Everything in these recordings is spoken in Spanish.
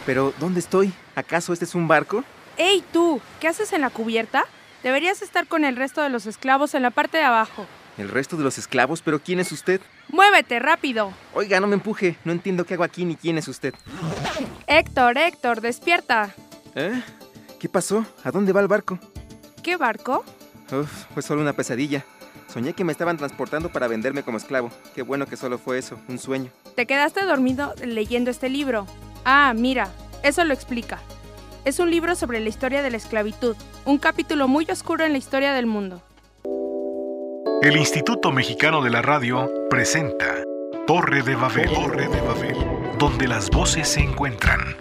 Pero, ¿dónde estoy? ¿Acaso este es un barco? ¡Ey, tú! ¿Qué haces en la cubierta? Deberías estar con el resto de los esclavos en la parte de abajo. ¿El resto de los esclavos? ¿Pero quién es usted? ¡Muévete, rápido! Oiga, no me empuje. No entiendo qué hago aquí ni quién es usted. Héctor, despierta. ¿Eh? ¿Qué pasó? ¿A dónde va el barco? ¿Qué barco? Fue solo una pesadilla. Soñé que me estaban transportando para venderme como esclavo. Qué bueno que solo fue eso, un sueño. Te quedaste dormido leyendo este libro. Ah, mira, eso lo explica. Es un libro sobre la historia de la esclavitud, un capítulo muy oscuro en la historia del mundo. El Instituto Mexicano de la Radio presenta Torre de Babel, donde las voces se encuentran.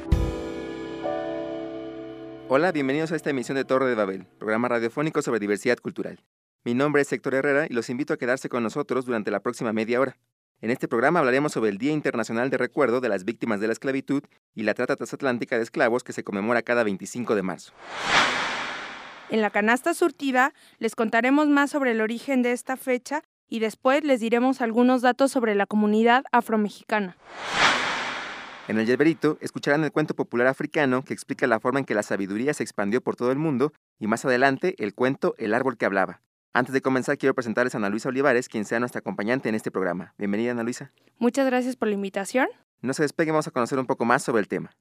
Hola, bienvenidos a esta emisión de Torre de Babel, programa radiofónico sobre diversidad cultural. Mi nombre es Héctor Herrera y los invito a quedarse con nosotros durante la próxima media hora. En este programa hablaremos sobre el Día Internacional de Recuerdo de las Víctimas de la Esclavitud y la Trata Transatlántica de Esclavos que se conmemora cada 25 de marzo. En la canasta surtida les contaremos más sobre el origen de esta fecha y después les diremos algunos datos sobre la comunidad afromexicana. En el Yerberito escucharán el cuento popular africano que explica la forma en que la sabiduría se expandió por todo el mundo y más adelante el cuento El árbol que hablaba. Antes de comenzar quiero presentarles a Ana Luisa Olivares, quien sea nuestra acompañante en este programa. Bienvenida, Ana Luisa. Muchas gracias por la invitación. No se despeguen, vamos a conocer un poco más sobre el tema.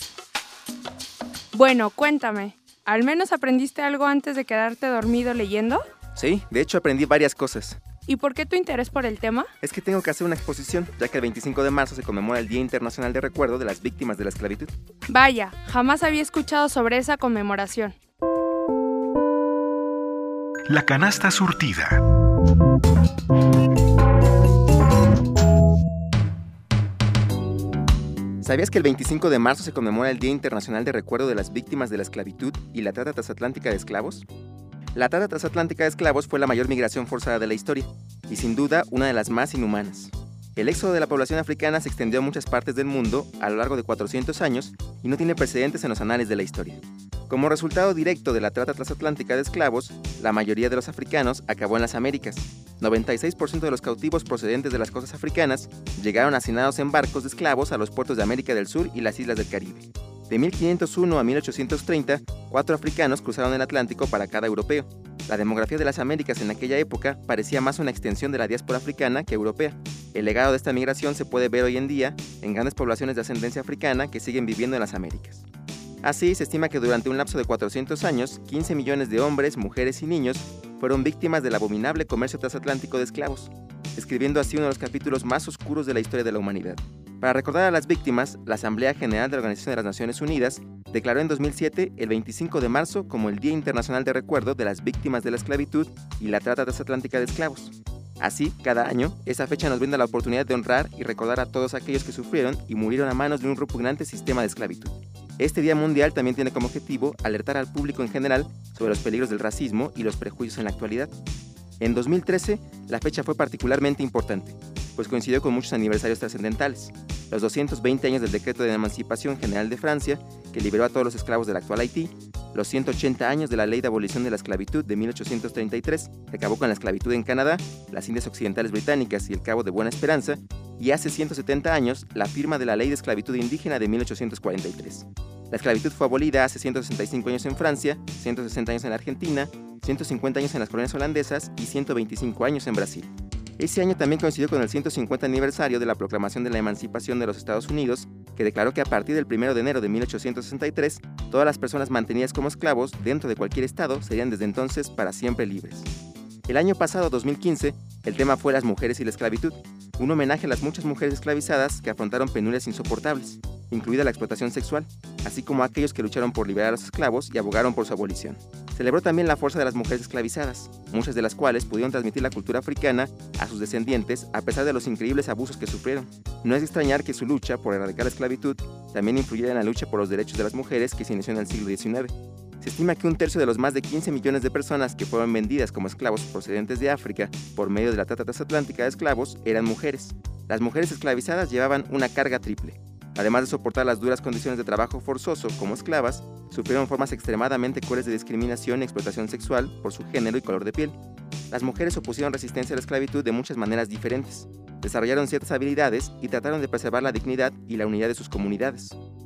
Bueno, cuéntame. ¿Al menos aprendiste algo antes de quedarte dormido leyendo? Sí, de hecho aprendí varias cosas. ¿Y por qué tu interés por el tema? Es que tengo que hacer una exposición, ya que el 25 de marzo se conmemora el Día Internacional de Recuerdo de las Víctimas de la Esclavitud. Vaya, jamás había escuchado sobre esa conmemoración. La canasta surtida. ¿Sabías que el 25 de marzo se conmemora el Día Internacional de Recuerdo de las Víctimas de la Esclavitud y la Trata Transatlántica de Esclavos? La Trata Transatlántica de Esclavos fue la mayor migración forzada de la historia, y sin duda una de las más inhumanas. El éxodo de la población africana se extendió a muchas partes del mundo a lo largo de 400 años y no tiene precedentes en los anales de la historia. Como resultado directo de la Trata Transatlántica de Esclavos, la mayoría de los africanos acabó en las Américas. 96% de los cautivos procedentes de las costas africanas llegaron hacinados en barcos de esclavos a los puertos de América del Sur y las islas del Caribe. De 1501 a 1830, 4 africanos cruzaron el Atlántico para cada europeo. La demografía de las Américas en aquella época parecía más una extensión de la diáspora africana que europea. El legado de esta migración se puede ver hoy en día en grandes poblaciones de ascendencia africana que siguen viviendo en las Américas. Así, se estima que durante un lapso de 400 años, 15 millones de hombres, mujeres y niños fueron víctimas del abominable comercio transatlántico de esclavos, escribiendo así uno de los capítulos más oscuros de la historia de la humanidad. Para recordar a las víctimas, la Asamblea General de la Organización de las Naciones Unidas declaró en 2007 el 25 de marzo como el Día Internacional de Recuerdo de las Víctimas de la Esclavitud y la Trata Transatlántica de Esclavos. Así, cada año, esa fecha nos brinda la oportunidad de honrar y recordar a todos aquellos que sufrieron y murieron a manos de un repugnante sistema de esclavitud. Este Día Mundial también tiene como objetivo alertar al público en general sobre los peligros del racismo y los prejuicios en la actualidad. En 2013, la fecha fue particularmente importante, pues coincidió con muchos aniversarios trascendentales. Los 220 años del Decreto de Emancipación General de Francia, que liberó a todos los esclavos del actual Haití, los 180 años de la Ley de Abolición de la Esclavitud de 1833, que acabó con la esclavitud en Canadá, las Indias Occidentales Británicas y el Cabo de Buena Esperanza, y hace 170 años, la firma de la Ley de Esclavitud Indígena de 1843. La esclavitud fue abolida hace 165 años en Francia, 160 años en la Argentina, 150 años en las colonias holandesas y 125 años en Brasil. Ese año también coincidió con el 150 aniversario de la proclamación de la emancipación de los Estados Unidos, que declaró que a partir del 1 de enero de 1863, todas las personas mantenidas como esclavos dentro de cualquier estado serían desde entonces para siempre libres. El año pasado, 2015, el tema fue las mujeres y la esclavitud, un homenaje a las muchas mujeres esclavizadas que afrontaron penurias insoportables, incluida la explotación sexual, así como a aquellos que lucharon por liberar a los esclavos y abogaron por su abolición. Celebró también la fuerza de las mujeres esclavizadas, muchas de las cuales pudieron transmitir la cultura africana a sus descendientes a pesar de los increíbles abusos que sufrieron. No es de extrañar que su lucha por erradicar la esclavitud también influyera en la lucha por los derechos de las mujeres que se inició en el siglo XIX. Se estima que un tercio de los más de 15 millones de personas que fueron vendidas como esclavos procedentes de África por medio de la Trata Transatlántica de Esclavos eran mujeres. Las mujeres esclavizadas llevaban una carga triple. Además de soportar las duras condiciones de trabajo forzoso como esclavas, sufrieron formas extremadamente crueles de discriminación y explotación sexual por su género y color de piel. Las mujeres opusieron resistencia a la esclavitud de muchas maneras diferentes. Desarrollaron ciertas habilidades y trataron de preservar la dignidad y la unidad de sus comunidades.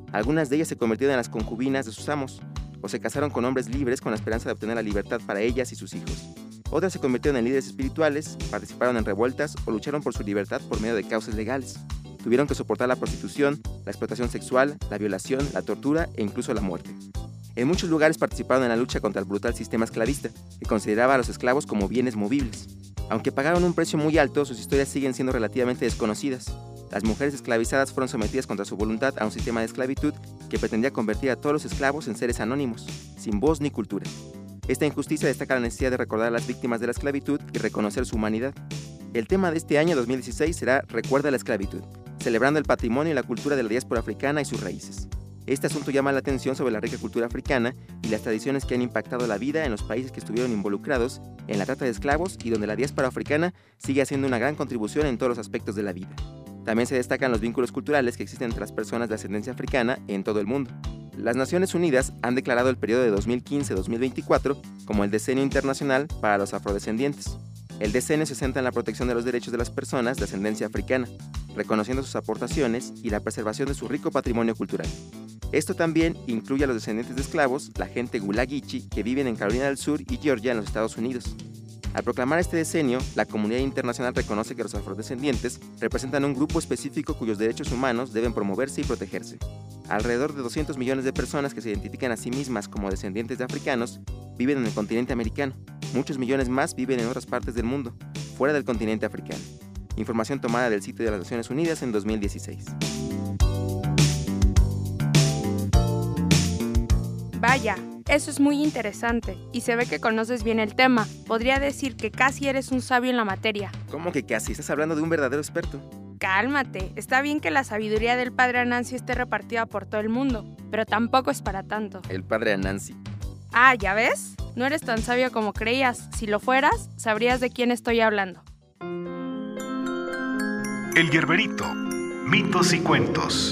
Algunas de ellas se convirtieron en las concubinas de sus amos, o se casaron con hombres libres con la esperanza de obtener la libertad para ellas y sus hijos. Otras se convirtieron en líderes espirituales, participaron en revueltas o lucharon por su libertad por medio de causas legales. Tuvieron que soportar la prostitución, la explotación sexual, la violación, la tortura e incluso la muerte. En muchos lugares participaron en la lucha contra el brutal sistema esclavista, que consideraba a los esclavos como bienes movibles. Aunque pagaron un precio muy alto, sus historias siguen siendo relativamente desconocidas. Las mujeres esclavizadas fueron sometidas contra su voluntad a un sistema de esclavitud que pretendía convertir a todos los esclavos en seres anónimos, sin voz ni cultura. Esta injusticia destaca la necesidad de recordar a las víctimas de la esclavitud y reconocer su humanidad. El tema de este año 2016 será Recuerda la esclavitud, celebrando el patrimonio y la cultura de la diáspora africana y sus raíces. Este asunto llama la atención sobre la rica cultura africana y las tradiciones que han impactado la vida en los países que estuvieron involucrados en la trata de esclavos y donde la diáspora africana sigue haciendo una gran contribución en todos los aspectos de la vida. También se destacan los vínculos culturales que existen entre las personas de ascendencia africana en todo el mundo. Las Naciones Unidas han declarado el periodo de 2015-2024 como el Decenio Internacional para los Afrodescendientes. El decenio se centra en la protección de los derechos de las personas de ascendencia africana, reconociendo sus aportaciones y la preservación de su rico patrimonio cultural. Esto también incluye a los descendientes de esclavos, la gente Gulagichi, que viven en Carolina del Sur y Georgia en los Estados Unidos. Al proclamar este decenio, la comunidad internacional reconoce que los afrodescendientes representan un grupo específico cuyos derechos humanos deben promoverse y protegerse. Alrededor de 200 millones de personas que se identifican a sí mismas como descendientes de africanos viven en el continente americano. Muchos millones más viven en otras partes del mundo, fuera del continente africano. Información tomada del sitio de las Naciones Unidas en 2016. Vaya, eso es muy interesante y se ve que conoces bien el tema. Podría decir que casi eres un sabio en la materia. ¿Cómo que casi? Estás hablando de un verdadero experto. Cálmate, está bien que la sabiduría del padre Anansi esté repartida por todo el mundo, pero tampoco es para tanto. El padre Anansi. Ah, ¿ya ves? No eres tan sabio como creías. Si lo fueras, sabrías de quién estoy hablando. El Gerberito, mitos y cuentos.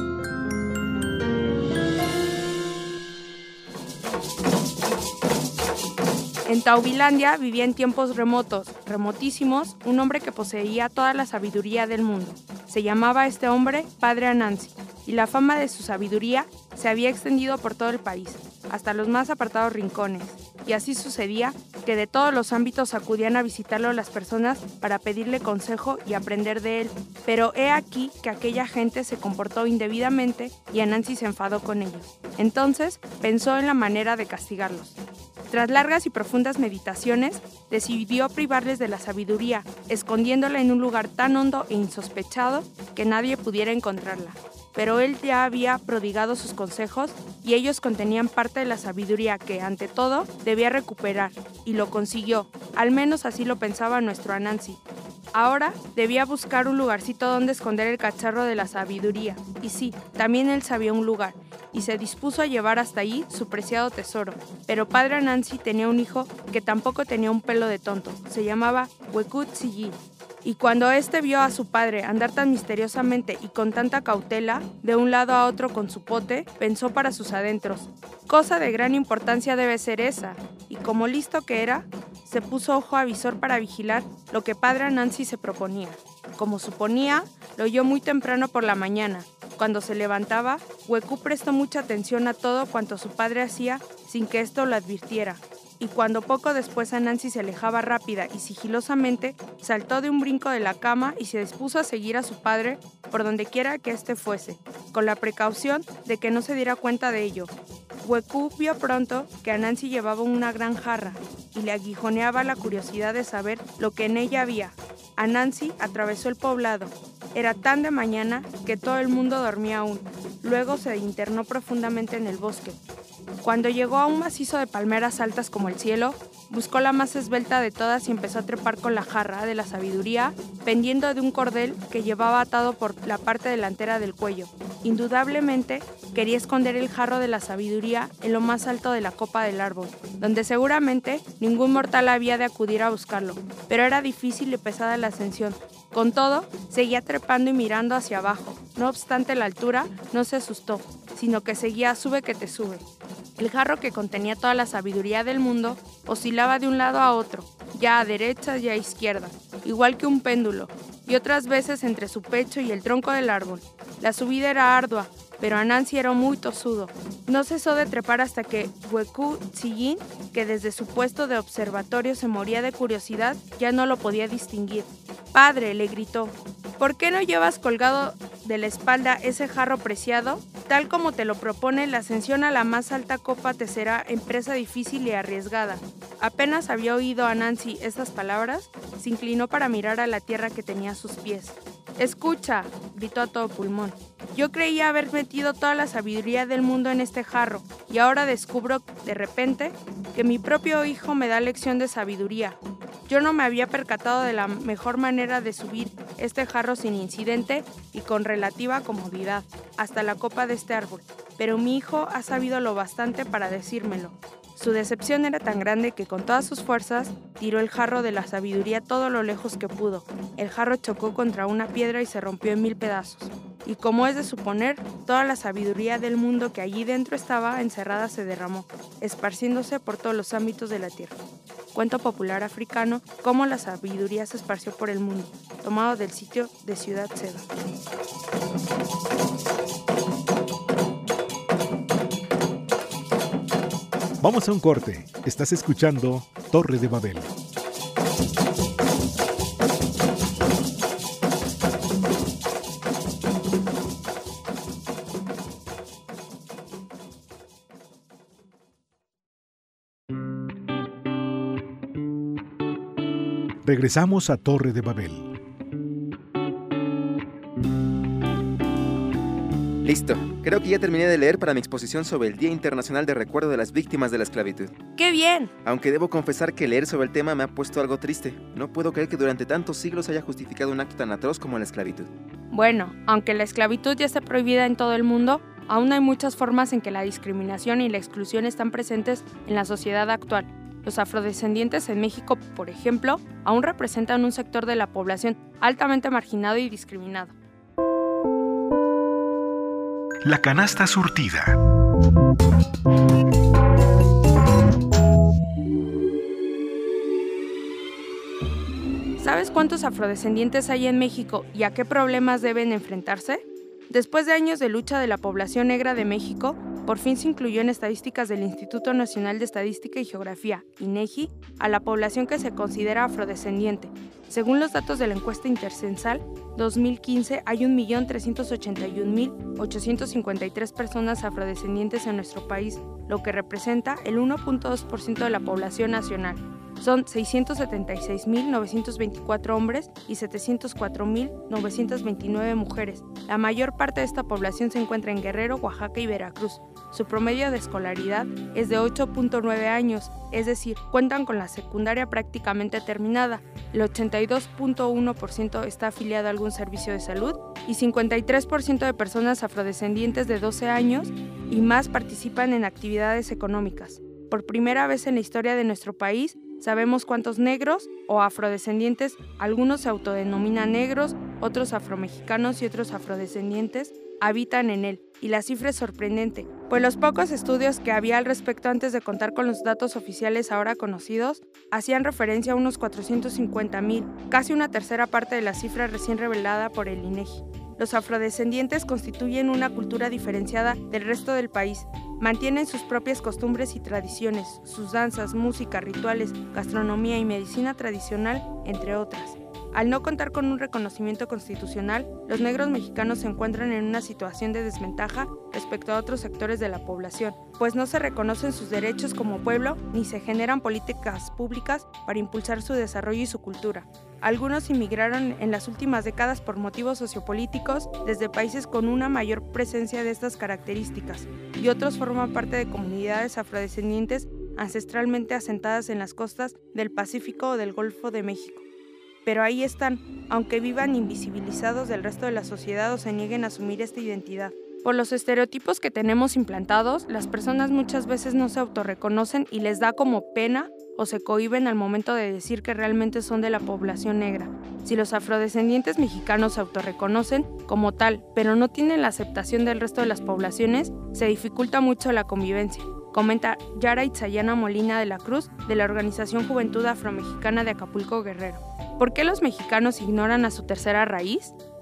En Taubilandia vivía en tiempos remotísimos, un hombre que poseía toda la sabiduría del mundo. Se llamaba este hombre Padre Anansi, y la fama de su sabiduría se había extendido por todo el país, hasta los más apartados rincones. Y así sucedía que de todos los ámbitos acudían a visitarlo las personas para pedirle consejo y aprender de él. Pero he aquí que aquella gente se comportó indebidamente y Anansi se enfadó con ellos. Entonces pensó en la manera de castigarlos. Tras largas y profundas meditaciones, decidió privarles de la sabiduría, escondiéndola en un lugar tan hondo e insospechado que nadie pudiera encontrarla. Pero él ya había prodigado sus consejos y ellos contenían parte de la sabiduría que, ante todo, debía recuperar, y lo consiguió. Al menos así lo pensaba nuestro Anansi. Ahora debía buscar un lugarcito donde esconder el cacharro de la sabiduría. Y sí, también él sabía un lugar, y se dispuso a llevar hasta allí su preciado tesoro. Pero padre Anansi tenía un hijo que tampoco tenía un pelo de tonto. Se llamaba Weku Tsiyi. Y cuando éste vio a su padre andar tan misteriosamente y con tanta cautela, de un lado a otro con su pote, pensó para sus adentros: cosa de gran importancia debe ser esa. Y como listo que era, se puso ojo avisor para vigilar lo que padre Anansi se proponía. Como suponía, lo oyó muy temprano por la mañana. Cuando se levantaba, Weku prestó mucha atención a todo cuanto su padre hacía sin que esto lo advirtiera. Y cuando poco después Anansi se alejaba rápida y sigilosamente, saltó de un brinco de la cama y se dispuso a seguir a su padre por donde quiera que éste fuese, con la precaución de que no se diera cuenta de ello. Weku vio pronto que Anansi llevaba una gran jarra y le aguijoneaba la curiosidad de saber lo que en ella había. Anansi atravesó el poblado. Era tan de mañana que todo el mundo dormía aún. Luego se internó profundamente en el bosque. Cuando llegó a un macizo de palmeras altas como el cielo, buscó la más esbelta de todas y empezó a trepar con la jarra de la sabiduría, pendiendo de un cordel que llevaba atado por la parte delantera del cuello. Indudablemente, quería esconder el jarro de la sabiduría en lo más alto de la copa del árbol, donde seguramente ningún mortal había de acudir a buscarlo, pero era difícil y pesada la ascensión. Con todo, seguía trepando y mirando hacia abajo. No obstante la altura, no se asustó, sino que seguía sube que te sube. El jarro, que contenía toda la sabiduría del mundo, oscilaba de un lado a otro, ya a derecha y a izquierda, igual que un péndulo, y otras veces entre su pecho y el tronco del árbol. La subida era ardua, pero Anansi era muy tosudo. No cesó de trepar hasta que Huecu Tsillin, que desde su puesto de observatorio se moría de curiosidad, ya no lo podía distinguir. «Padre», le gritó, «¿por qué no llevas colgado de la espalda ese jarro preciado? Tal como te lo propone, la ascensión a la más alta copa te será empresa difícil y arriesgada». Apenas había oído Anansi estas palabras, se inclinó para mirar a la tierra que tenía a sus pies. «Escucha», gritó a todo pulmón, «yo creía haber metido toda la sabiduría del mundo en este jarro, y ahora descubro, de repente, que mi propio hijo me da lección de sabiduría. Yo no me había percatado de la mejor manera de subir este jarro sin incidente y con relativa comodidad hasta la copa de este árbol, pero mi hijo ha sabido lo bastante para decírmelo». Su decepción era tan grande que con todas sus fuerzas tiró el jarro de la sabiduría todo lo lejos que pudo. El jarro chocó contra una piedra y se rompió en 1000 pedazos. Y como es de suponer, toda la sabiduría del mundo que allí dentro estaba encerrada se derramó, esparciéndose por todos los ámbitos de la tierra. Cuento popular africano, cómo la sabiduría se esparció por el mundo, tomado del sitio de Ciudad Seba. Vamos a un corte. Estás escuchando Torre de Babel. Regresamos a Torre de Babel. Listo, creo que ya terminé de leer para mi exposición sobre el Día Internacional de Recuerdo de las Víctimas de la Esclavitud. ¡Qué bien! Aunque debo confesar que leer sobre el tema me ha puesto algo triste. No puedo creer que durante tantos siglos haya justificado un acto tan atroz como la esclavitud. Bueno, aunque la esclavitud ya está prohibida en todo el mundo, aún hay muchas formas en que la discriminación y la exclusión están presentes en la sociedad actual. Los afrodescendientes en México, por ejemplo, aún representan un sector de la población altamente marginado y discriminado. La canasta surtida. ¿Sabes cuántos afrodescendientes hay en México y a qué problemas deben enfrentarse? Después de años de lucha de la población negra de México, por fin se incluyó en estadísticas del Instituto Nacional de Estadística y Geografía, INEGI, a la población que se considera afrodescendiente. Según los datos de la encuesta intercensal 2015, hay 1.381.853 personas afrodescendientes en nuestro país, lo que representa el 1.2% de la población nacional. Son 676.924 hombres y 704.929 mujeres. La mayor parte de esta población se encuentra en Guerrero, Oaxaca y Veracruz. Su promedio de escolaridad es de 8.9 años, es decir, cuentan con la secundaria prácticamente terminada. El 82.1% está afiliado a algún servicio de salud y 53% de personas afrodescendientes de 12 años y más participan en actividades económicas. Por primera vez en la historia de nuestro país, sabemos cuántos negros o afrodescendientes, algunos se autodenominan negros, otros afromexicanos y otros afrodescendientes, habitan en él. Y la cifra es sorprendente, pues los pocos estudios que había al respecto antes de contar con los datos oficiales ahora conocidos, hacían referencia a unos 450,000, casi una tercera parte de la cifra recién revelada por el INEGI. Los afrodescendientes constituyen una cultura diferenciada del resto del país. Mantienen sus propias costumbres y tradiciones, sus danzas, música, rituales, gastronomía y medicina tradicional, entre otras. Al no contar con un reconocimiento constitucional, los negros mexicanos se encuentran en una situación de desventaja respecto a otros sectores de la población, pues no se reconocen sus derechos como pueblo ni se generan políticas públicas para impulsar su desarrollo y su cultura. Algunos inmigraron en las últimas décadas por motivos sociopolíticos desde países con una mayor presencia de estas características, y otros forman parte de comunidades afrodescendientes ancestralmente asentadas en las costas del Pacífico o del Golfo de México. Pero ahí están, aunque vivan invisibilizados del resto de la sociedad o se nieguen a asumir esta identidad. Por los estereotipos que tenemos implantados, las personas muchas veces no se autorreconocen y les da como pena o se cohíben al momento de decir que realmente son de la población negra. Si los afrodescendientes mexicanos se autorreconocen como tal, pero no tienen la aceptación del resto de las poblaciones, se dificulta mucho la convivencia, comenta Yara Itzayana Molina de la Cruz, de la Organización Juventud Afromexicana de Acapulco, Guerrero. ¿Por qué los mexicanos ignoran a su tercera raíz?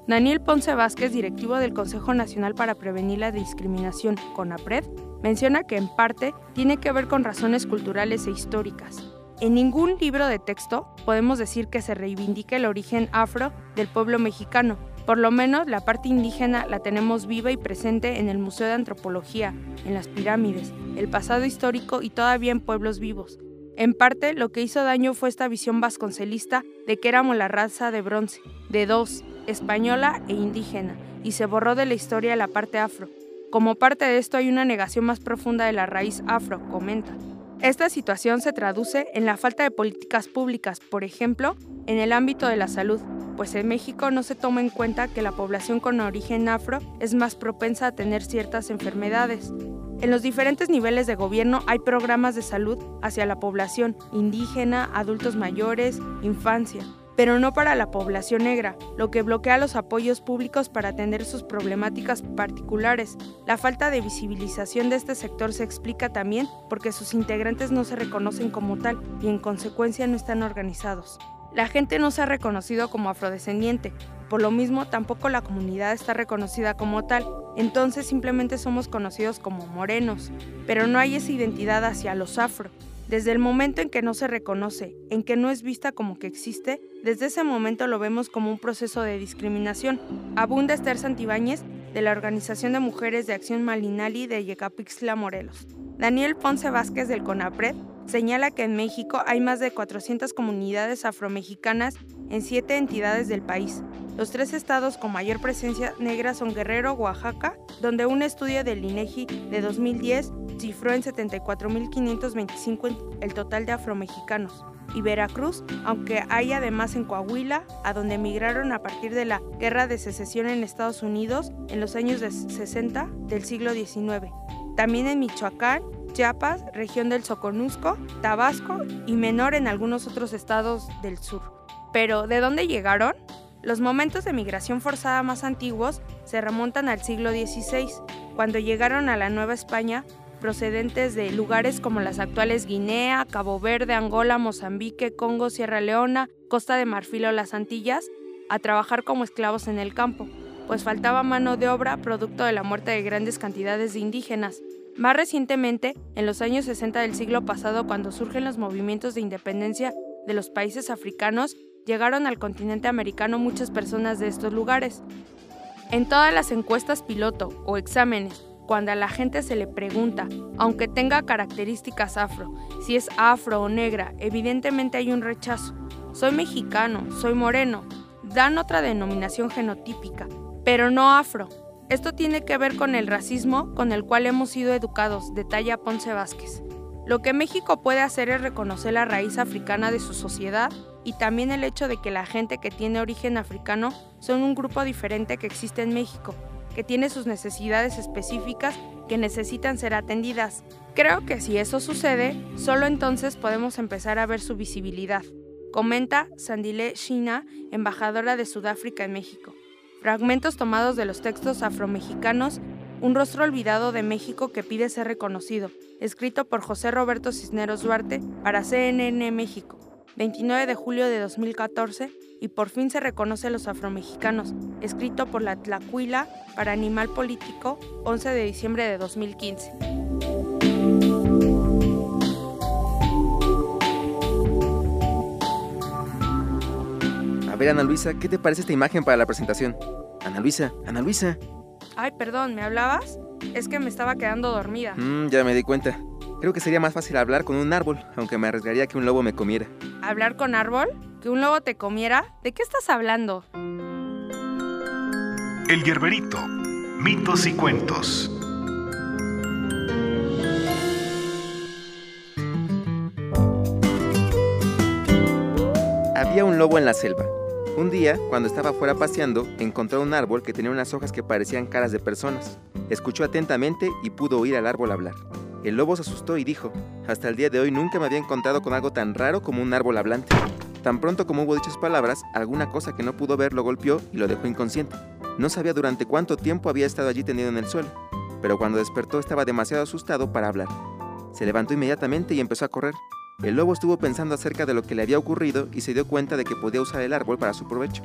Daniel Ponce Vázquez, directivo del Consejo Nacional para Prevenir la Discriminación, CONAPRED, menciona que en parte tiene que ver con razones culturales e históricas. En ningún libro de texto podemos decir que se reivindique el origen afro del pueblo mexicano. Por lo menos la parte indígena la tenemos viva y presente en el Museo de Antropología, en las pirámides, el pasado histórico y todavía en pueblos vivos. En parte, lo que hizo daño fue esta visión vasconcelista de que éramos la raza de bronce, de dos, española e indígena, y se borró de la historia la parte afro. Como parte de esto hay una negación más profunda de la raíz afro, comenta. Esta situación se traduce en la falta de políticas públicas, por ejemplo, en el ámbito de la salud, pues en México no se toma en cuenta que la población con origen afro es más propensa a tener ciertas enfermedades. En los diferentes niveles de gobierno hay programas de salud hacia la población indígena, adultos mayores, infancia, pero no para la población negra, lo que bloquea los apoyos públicos para atender sus problemáticas particulares. La falta de visibilización de este sector se explica también porque sus integrantes no se reconocen como tal y en consecuencia no están organizados. La gente no se ha reconocido como afrodescendiente, por lo mismo tampoco la comunidad está reconocida como tal, entonces simplemente somos conocidos como morenos, pero no hay esa identidad hacia los afro. Desde el momento en que no se reconoce, en que no es vista como que existe, desde ese momento lo vemos como un proceso de discriminación. Abunda Esther Santibáñez, de la Organización de Mujeres de Acción Malinali de Yecapixtla, Morelos. Daniel Ponce Vázquez, del CONAPRED, señala que en México hay más de 400 comunidades afromexicanas en 7 entidades del país. Los 3 estados con mayor presencia negra son Guerrero, Oaxaca, donde un estudio del INEGI de 2010 cifró en 74.525 el total de afromexicanos, y Veracruz, aunque hay además en Coahuila, a donde emigraron a partir de la Guerra de Secesión en Estados Unidos en los años 60 del siglo XIX. También en Michoacán, Chiapas, región del Soconusco, Tabasco y menor en algunos otros estados del sur. Pero, ¿de dónde llegaron? Los momentos de migración forzada más antiguos se remontan al siglo XVI, cuando llegaron a la Nueva España procedentes de lugares como las actuales Guinea, Cabo Verde, Angola, Mozambique, Congo, Sierra Leona, Costa de Marfil o las Antillas, a trabajar como esclavos en el campo, pues faltaba mano de obra producto de la muerte de grandes cantidades de indígenas. Más recientemente, en los años 60 del siglo pasado, cuando surgen los movimientos de independencia de los países africanos, llegaron al continente americano muchas personas de estos lugares. En todas las encuestas piloto o exámenes, cuando a la gente se le pregunta, aunque tenga características afro, si es afro o negra, evidentemente hay un rechazo. Soy mexicano, soy moreno, dan otra denominación genotípica, pero no afro. Esto tiene que ver con el racismo con el cual hemos sido educados, detalla Ponce Vázquez. Lo que México puede hacer es reconocer la raíz africana de su sociedad y también el hecho de que la gente que tiene origen africano son un grupo diferente que existe en México, que tiene sus necesidades específicas que necesitan ser atendidas. Creo que si eso sucede, solo entonces podemos empezar a ver su visibilidad, comenta Sandile Shina, embajadora de Sudáfrica en México. Fragmentos tomados de los textos afromexicanos, Un rostro olvidado de México que pide ser reconocido, escrito por José Roberto Cisneros Duarte para CNN México, 29 de julio de 2014, y Por fin se reconoce a los afromexicanos, escrito por la Tlacuila para Animal Político, 11 de diciembre de 2015. A ver, Ana Luisa, ¿qué te parece esta imagen para la presentación? Ana Luisa. Ay, perdón, ¿me hablabas? Es que me estaba quedando dormida. Ya me di cuenta. Creo que sería más fácil hablar con un árbol, aunque me arriesgaría que un lobo me comiera. ¿Hablar con árbol? ¿Que un lobo te comiera? ¿De qué estás hablando? El Yerberito, mitos y cuentos. Había un lobo en la selva. Un día, cuando estaba fuera paseando, encontró un árbol que tenía unas hojas que parecían caras de personas. Escuchó atentamente y pudo oír al árbol hablar. El lobo se asustó y dijo: hasta el día de hoy nunca me había encontrado con algo tan raro como un árbol hablante. Tan pronto como hubo dichas palabras, alguna cosa que no pudo ver lo golpeó y lo dejó inconsciente. No sabía durante cuánto tiempo había estado allí tendido en el suelo, pero cuando despertó estaba demasiado asustado para hablar. Se levantó inmediatamente y empezó a correr. El lobo estuvo pensando acerca de lo que le había ocurrido y se dio cuenta de que podía usar el árbol para su provecho.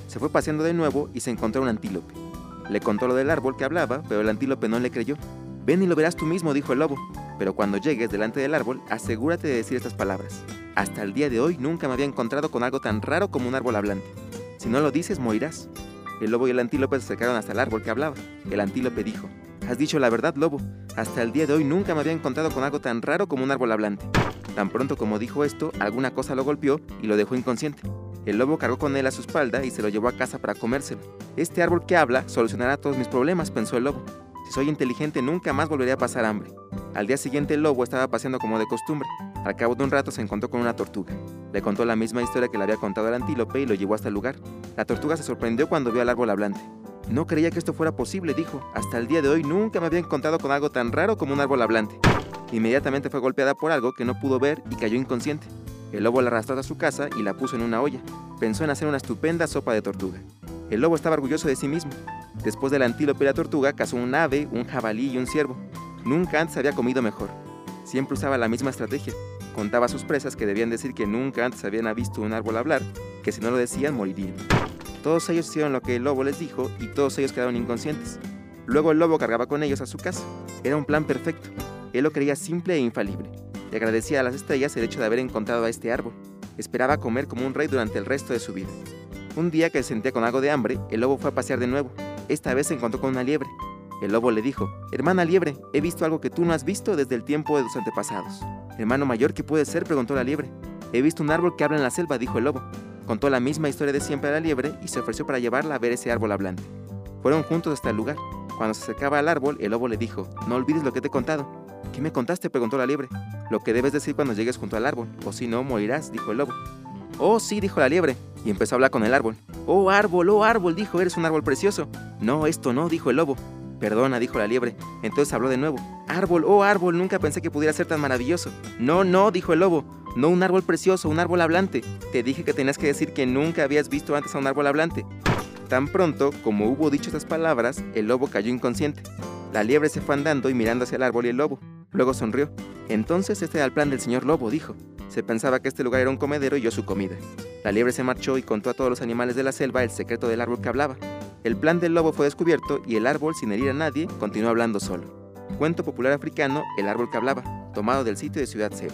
Se fue paseando de nuevo y se encontró un antílope. Le contó lo del árbol que hablaba, pero el antílope no le creyó. «Ven y lo verás tú mismo», dijo el lobo. «Pero cuando llegues delante del árbol, asegúrate de decir estas palabras. Hasta el día de hoy nunca me había encontrado con algo tan raro como un árbol hablante. Si no lo dices, morirás». El lobo y el antílope se acercaron hasta el árbol que hablaba. El antílope dijo: «Has dicho la verdad, lobo. Hasta el día de hoy nunca me había encontrado con algo tan raro como un árbol hablante». Tan pronto como dijo esto, alguna cosa lo golpeó y lo dejó inconsciente. El lobo cargó con él a su espalda y se lo llevó a casa para comérselo. «Este árbol que habla solucionará todos mis problemas», pensó el lobo. «Si soy inteligente, nunca más volveré a pasar hambre». Al día siguiente el lobo estaba paseando como de costumbre. Al cabo de un rato se encontró con una tortuga. Le contó la misma historia que le había contado al antílope y lo llevó hasta el lugar. La tortuga se sorprendió cuando vio al árbol hablante. «No creía que esto fuera posible», dijo. «Hasta el día de hoy nunca me había encontrado con algo tan raro como un árbol hablante». Inmediatamente fue golpeada por algo que no pudo ver y cayó inconsciente. El lobo la arrastró a su casa y la puso en una olla. Pensó en hacer una estupenda sopa de tortuga. El lobo estaba orgulloso de sí mismo. Después del antílope y la tortuga, cazó un ave, un jabalí y un ciervo. Nunca antes había comido mejor. Siempre usaba la misma estrategia. Contaba a sus presas que debían decir que nunca antes habían visto un árbol hablar, que si no lo decían morirían. Todos ellos hicieron lo que el lobo les dijo y todos ellos quedaron inconscientes. Luego el lobo cargaba con ellos a su casa. Era un plan perfecto. Él lo creía simple e infalible. Le agradecía a las estrellas el hecho de haber encontrado a este árbol. Esperaba comer como un rey durante el resto de su vida. Un día que se sentía con algo de hambre, el lobo fue a pasear de nuevo. Esta vez se encontró con una liebre. El lobo le dijo: «Hermana liebre, he visto algo que tú no has visto desde el tiempo de tus antepasados». «Hermano mayor, ¿qué puede ser?», preguntó la liebre. «He visto un árbol que habla en la selva», dijo el lobo. Contó la misma historia de siempre a la liebre y se ofreció para llevarla a ver ese árbol hablante. Fueron juntos hasta el lugar. Cuando se acercaba al árbol, el lobo le dijo: «No olvides lo que te he contado». «¿Qué me contaste?», preguntó la liebre. «Lo que debes decir cuando llegues junto al árbol, o si no, morirás», dijo el lobo. «Oh, sí», dijo la liebre, y empezó a hablar con el árbol. oh árbol», dijo, «eres un árbol precioso». «No, esto no», dijo el lobo. «Perdona», dijo la liebre. Entonces habló de nuevo. oh árbol, nunca pensé que pudiera ser tan maravilloso». No, dijo el lobo. «No un árbol precioso, un árbol hablante. Te dije que tenías que decir que nunca habías visto antes a un árbol hablante». Tan pronto como hubo dicho estas palabras, el lobo cayó inconsciente. La liebre se fue andando y mirando hacia el árbol y el lobo. Luego sonrió. «Entonces este era el plan del señor lobo», dijo. «Se pensaba que este lugar era un comedero y yo su comida». La liebre se marchó y contó a todos los animales de la selva el secreto del árbol que hablaba. El plan del lobo fue descubierto y el árbol, sin herir a nadie, continuó hablando solo. Cuento popular africano, El árbol que hablaba, tomado del sitio de Ciudad Seba.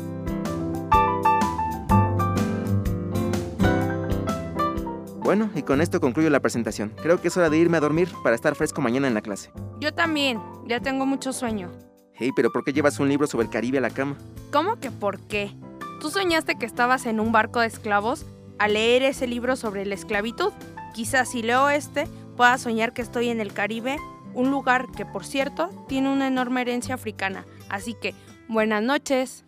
Bueno, y con esto concluyo la presentación. Creo que es hora de irme a dormir para estar fresco mañana en la clase. Yo también, ya tengo mucho sueño. Hey, pero ¿por qué llevas un libro sobre el Caribe a la cama? ¿Cómo que por qué? ¿Tú soñaste que estabas en un barco de esclavos al leer ese libro sobre la esclavitud? Quizás si leo pueda soñar que estoy en el Caribe, un lugar que, por cierto, tiene una enorme herencia africana. Así que, buenas noches.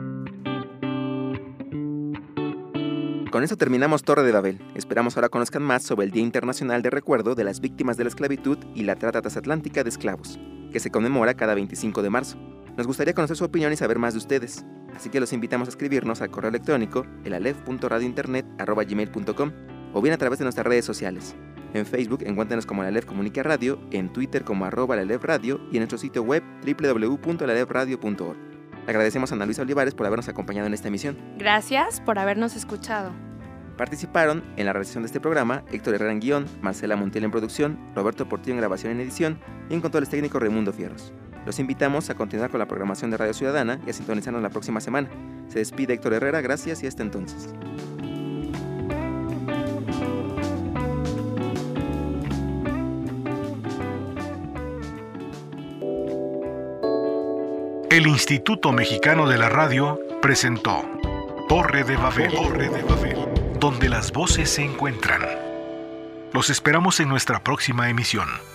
Con eso terminamos Torre de Babel. Esperamos ahora conozcan más sobre el Día Internacional de Recuerdo de las Víctimas de la Esclavitud y la Trata Transatlántica de Esclavos, que se conmemora cada 25 de marzo. Nos gustaría conocer su opinión y saber más de ustedes, así que los invitamos a escribirnos al correo electrónico elalef.radiointernet@gmail.com o bien a través de nuestras redes sociales. En Facebook encuéntranos como Elalef Comunica Radio, en Twitter como @elalefradio y en nuestro sitio web www.elalefradio.org. Agradecemos a Ana Luisa Olivares por habernos acompañado en esta emisión. Gracias por habernos escuchado. Participaron en la realización de este programa Héctor Herrera en guión, Marcela Montiel en producción, Roberto Portillo en grabación y en edición y en controles técnicos Raimundo Fierros. Los invitamos a continuar con la programación de Radio Ciudadana y a sintonizarnos la próxima semana. Se despide Héctor Herrera, gracias y hasta entonces. El Instituto Mexicano de la Radio presentó Torre de Babel, donde las voces se encuentran. Los esperamos en nuestra próxima emisión.